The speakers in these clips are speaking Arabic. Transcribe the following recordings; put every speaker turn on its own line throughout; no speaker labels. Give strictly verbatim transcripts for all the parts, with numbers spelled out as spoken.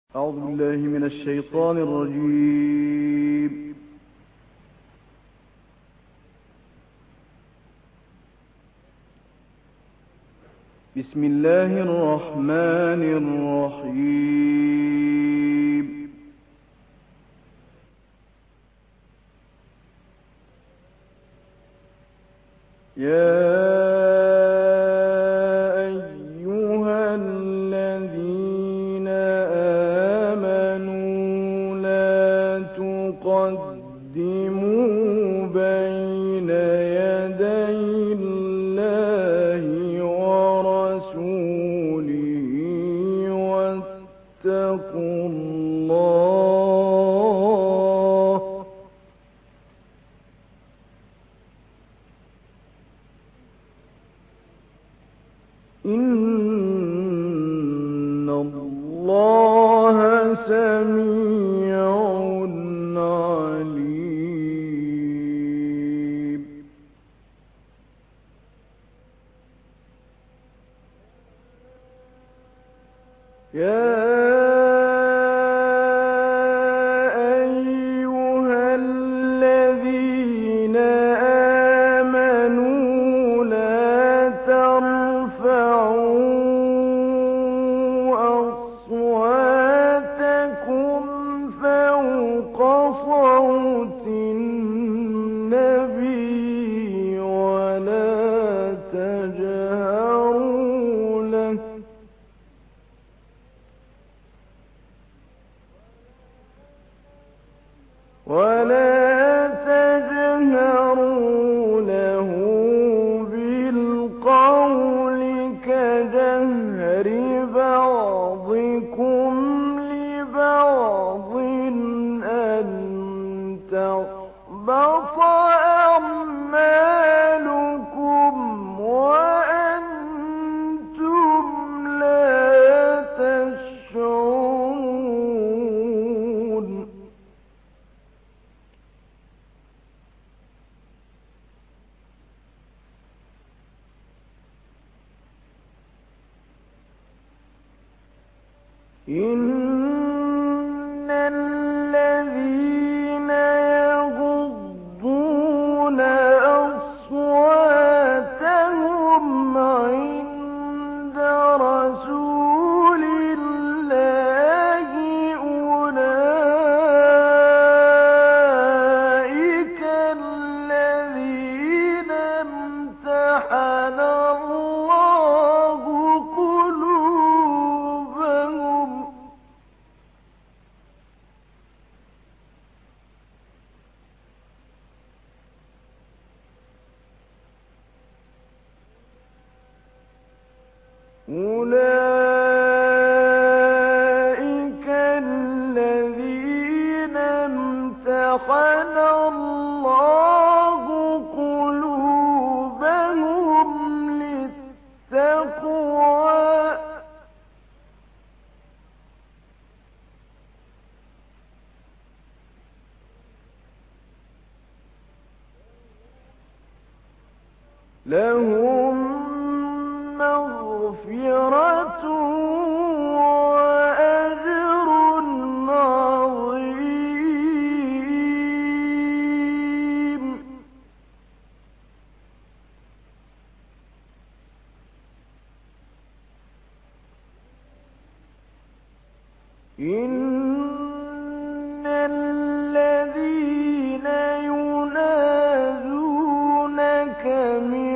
أعوذ بالله من الشيطان الرجيم. بسم الله الرحمن الرحيم. يا إن الله سميع عليم. يا ولا تجهروا له بالقول كجهر بعضكم لبعض أن تحبط أعمالكم وأنتم لا تشعرون. إن الذين يغضون أصواتهم عند رسول الله أولئك الذين امتحن الله قلوبهم أولئك الذين امتحن الله قلوبهم للتقوى لهم مغفرة وأجر عظيم. إن الذين ينادونك من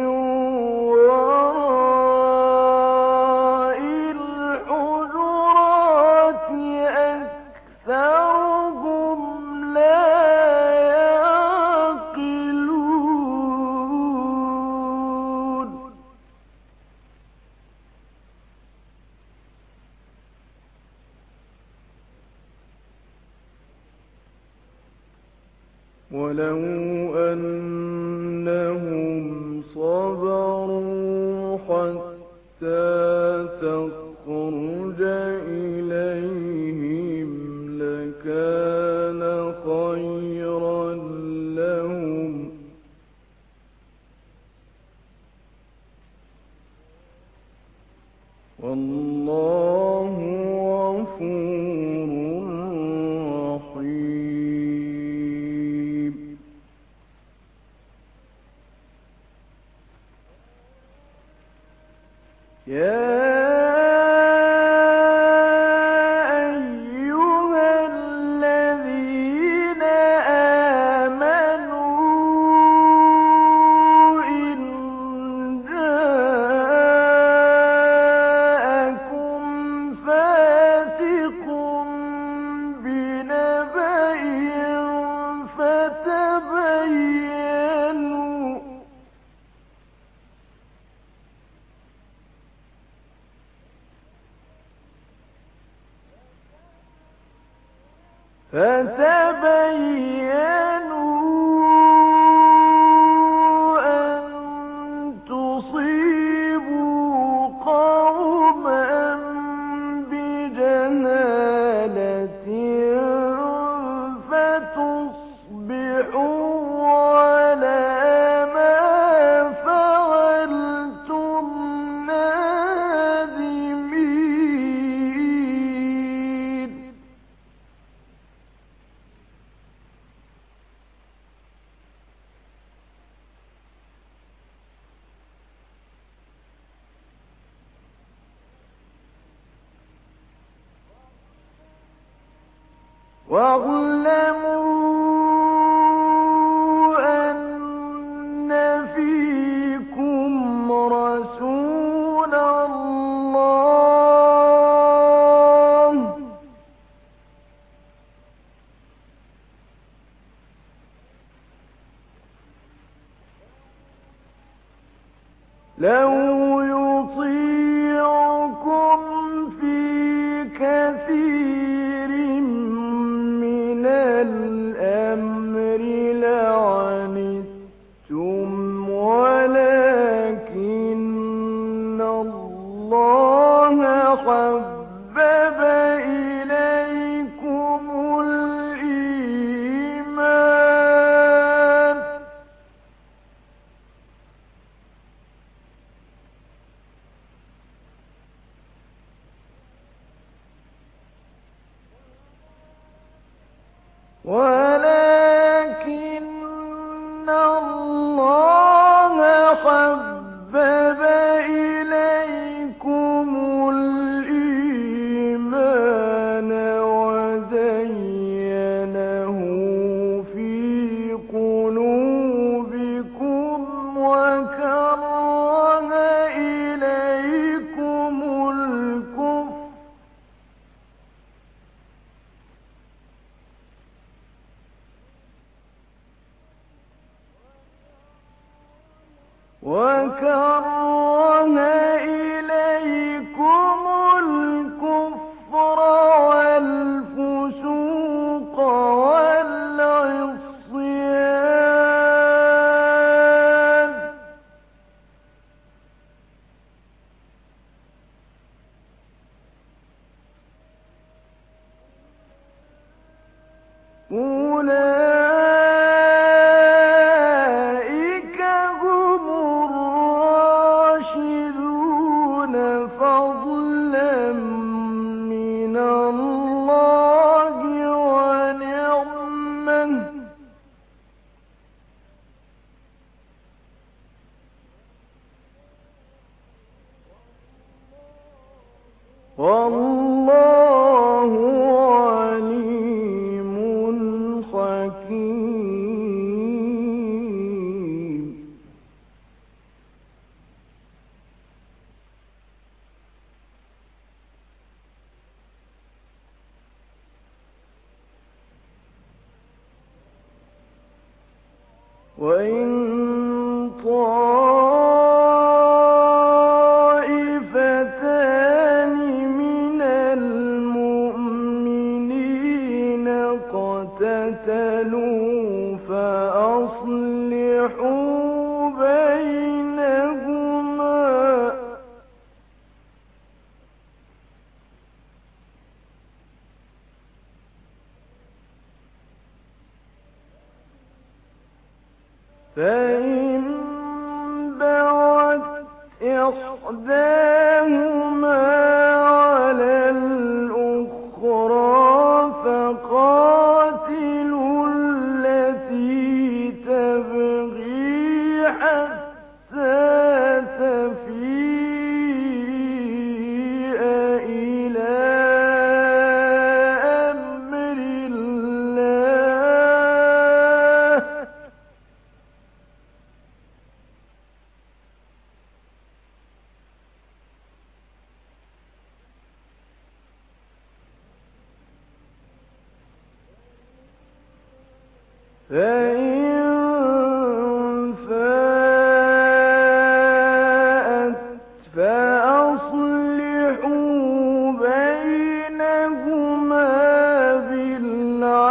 ولو أنهم صبروا حتى تخرج إليهم لكان خيرا لهم. والله غفور فتبينوا أن تصيبوا قوما بجهالة فتصبحوا على ما فعلتم نادمين. واعلموا أن فيكم رسول الله لو يطيعكم في كثير من الأمر لعنتم ولكن الله حبب إليكم الإيمان ولكن الله حبب إليكم الإيمان وزينه في قلوبكم وكره إليكم الكفر وكره إليكم الكفر والفسوق والعصيان أولئك هم الراشدون فضلا من الله ونعمه والله عليم حكيم. وإن طائفتان من المؤمنين اقتتلوا فأصلحوا بينهما فإن بغت إحداهما على الأخرى فقاتلوا التي تبغي حتى تفيء إلى أمر الله فإن فاءت فأصلحوا بينهما بالعدل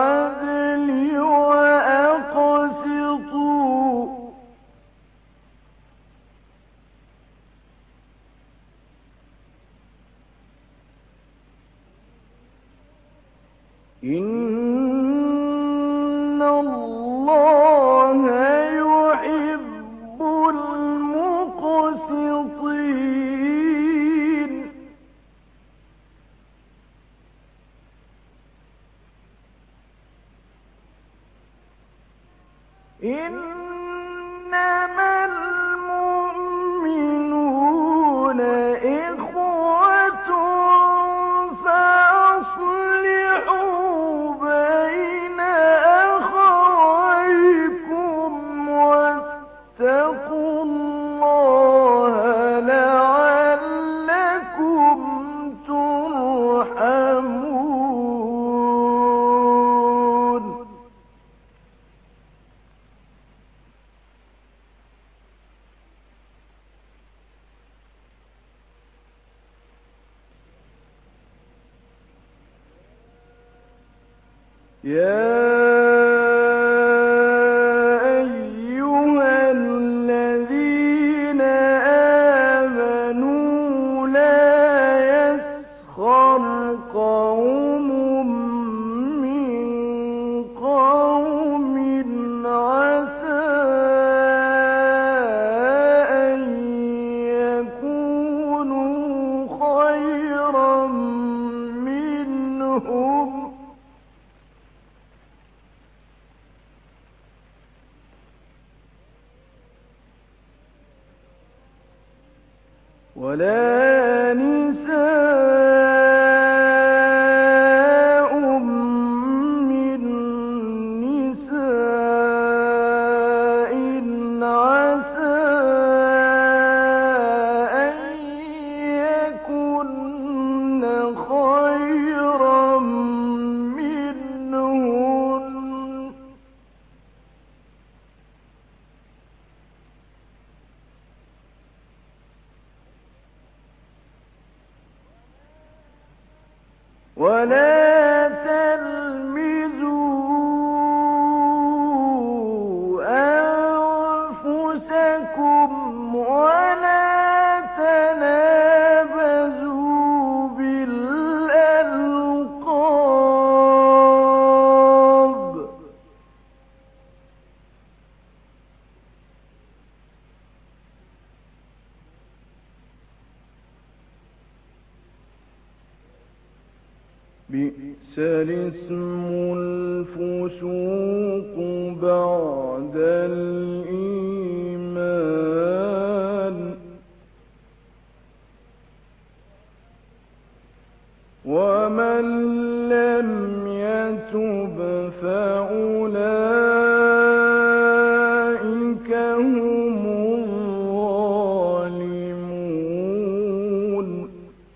إن الله يحب المقسطين إنما المؤمنون إخوة فأصلحوا بين أخويكم واتقوا الله لعلكم ترحمون يا أيها الذين آمنوا لا يسخر قوم من قوم عسى أن يكونوا خيرا منهم ولا نساء من نساء عسى أن يكن خيرا منهن ولا تلمزوا أنفسكم ولا تنابزوا بالألقاب بئس الاسم الفسوق بعد الإيمان ومن لم يتب فأولئك هم الظالمون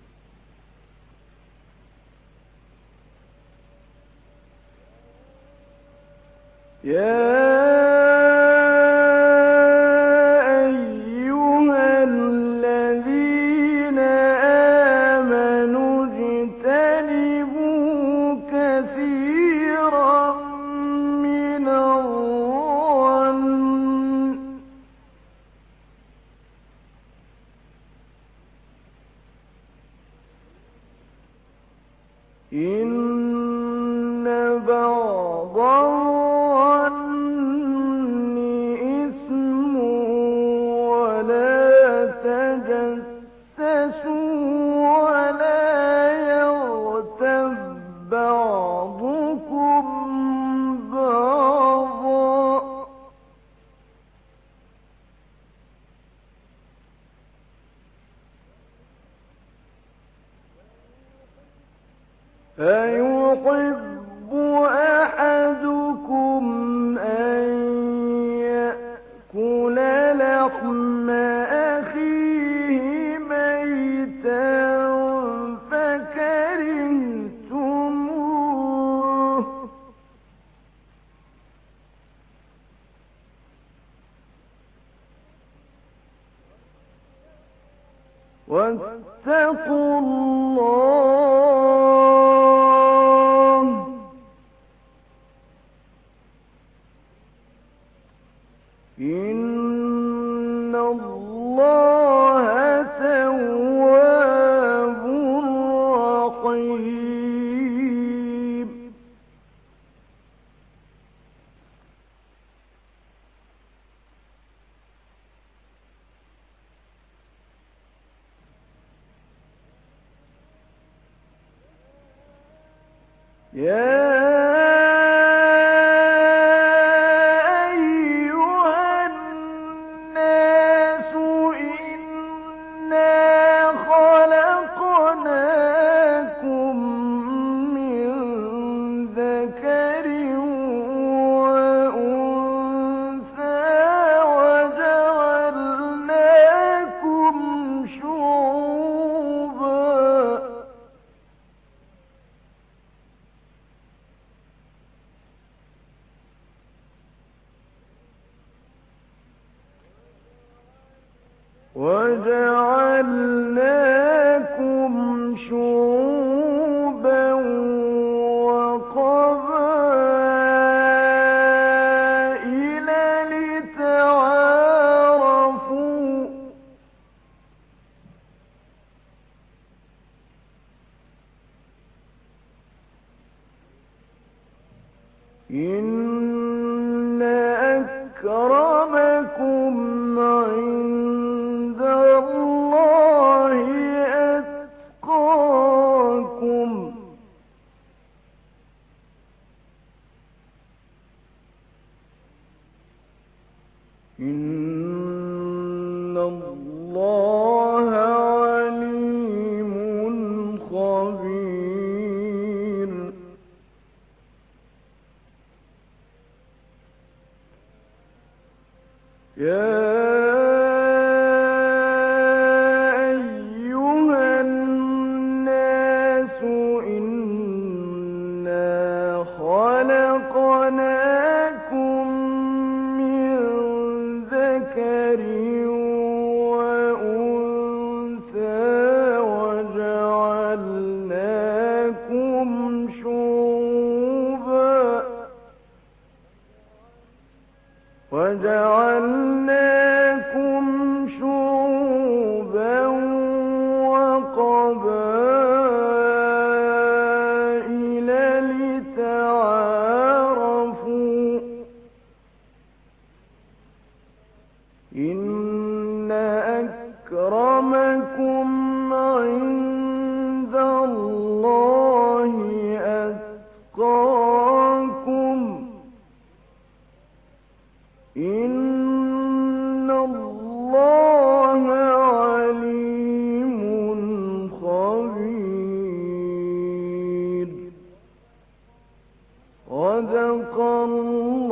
يا أيها الذين آمنوا اجتنبوا كثيرا من الظن إن بعض الظن إثم ولا تجسسوا ولا يغتب بعضكم بعضا أيحب أحدكم أن يأكل لحم أخيه ميتا فكرهتموه واتقوا الله يا أيها الناس إنا خلقناكم من ذكر وأنثى وجعلناكم شعوبا وجعلناكم شعوبا وقبائل لتعارفوا إن أكرمكم عند الله أتقاكم إن الله عليم خبير يا أيها الناس إنا خلقناكم من ذكر وأنثى وجعلناكم شعوبا وجعلناكم شعوبا وقبائل لتعارفوا إن أكرمكم عند الله أتقاكم إن الله عليم خبير صدق الله